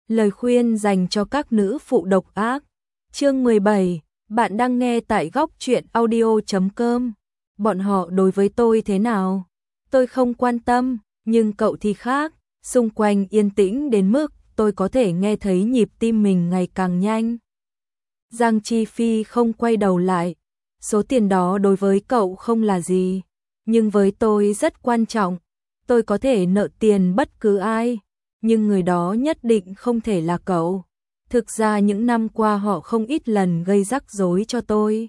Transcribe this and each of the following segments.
Lời khuyên dành cho các nữ phụ độc ác. Chương 17, bạn đang nghe tại góc truyện audio.com. Bọn họ đối với tôi thế nào? Tôi không quan tâm, nhưng cậu thì khác. Xung quanh yên tĩnh đến mức tôi có thể nghe thấy nhịp tim mình ngày càng nhanh. Giang Chi Phi không quay đầu lại. Số tiền đó đối với cậu không là gì, nhưng với tôi rất quan trọng. Tôi có thể nợ tiền bất cứ ai, nhưng người đó nhất định không thể là cậu. Thực ra những năm qua họ không ít lần gây rắc rối cho tôi.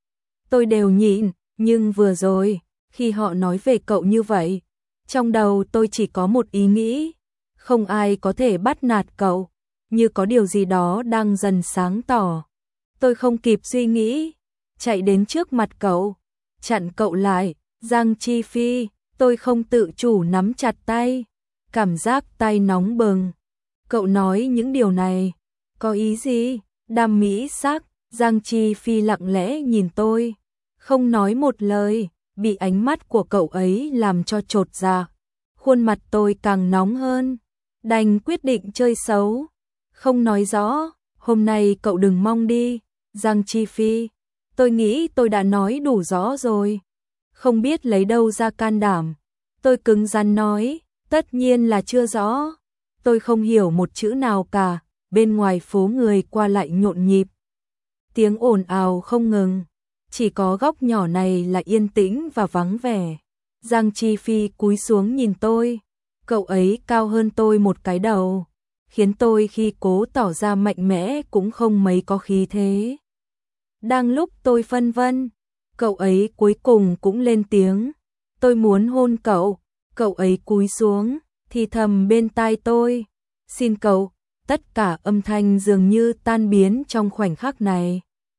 Tôi đều nhịn, nhưng vừa rồi, khi họ nói về cậu như vậy, trong đầu tôi chỉ có một ý nghĩ, không ai có thể bắt nạt cậu, như có điều gì đó đang dần sáng tỏ. Tôi không kịp suy nghĩ, chạy đến trước mặt cậu, chặn cậu lại. Giang Chi Phi, tôi không tự chủ nắm chặt tay, cảm giác tay nóng bừng. Cậu nói những điều này, có ý gì? Đam mỹ sắc. Giang Chi Phi lặng lẽ nhìn tôi, không nói một lời, bị ánh mắt của cậu ấy làm cho chột dạ. Khuôn mặt tôi càng nóng hơn, đành quyết định chơi xấu, không nói rõ. Hôm nay cậu đừng mong đi, Giang Chi Phi. Tôi nghĩ tôi đã nói đủ rõ rồi. Không biết lấy đâu ra can đảm. Tôi cứng rắn nói, tất nhiên là chưa rõ. Tôi không hiểu một chữ nào cả. Bên ngoài phố người qua lại nhộn nhịp, tiếng ồn ào không ngừng. Chỉ có góc nhỏ này là yên tĩnh và vắng vẻ. Giang Chi Phi cúi xuống nhìn tôi. Cậu ấy cao hơn tôi một cái đầu, khiến tôi khi cố tỏ ra mạnh mẽ cũng không mấy có khí thế. Đang lúc tôi phân vân, cậu ấy cuối cùng cũng lên tiếng. Tôi muốn hôn cậu. Cậu ấy cúi xuống, thì thầm bên tai tôi. Xin cậu. Tất cả âm thanh dường như tan biến trong khoảnh khắc này.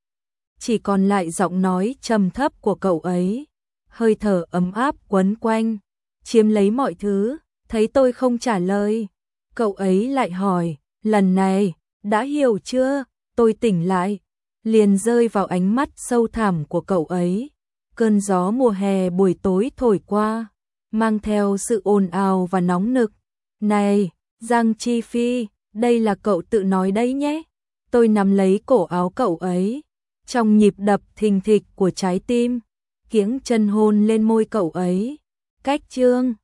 Chỉ còn lại giọng nói trầm thấp của cậu ấy. Hơi thở ấm áp quấn quanh, chiếm lấy mọi thứ. Thấy tôi không trả lời, cậu ấy lại hỏi, lần này, đã hiểu chưa? Tôi tỉnh lại, liền rơi vào ánh mắt sâu thẳm của cậu ấy. Cơn gió mùa hè buổi tối thổi qua, mang theo sự ồn ào và nóng nực. Này, Giang Chi Phi, đây là cậu tự nói đấy nhé. Tôi nắm lấy cổ áo cậu ấy, trong nhịp đập thình thịch của trái tim, kiễng chân hôn lên môi cậu ấy. Cách chương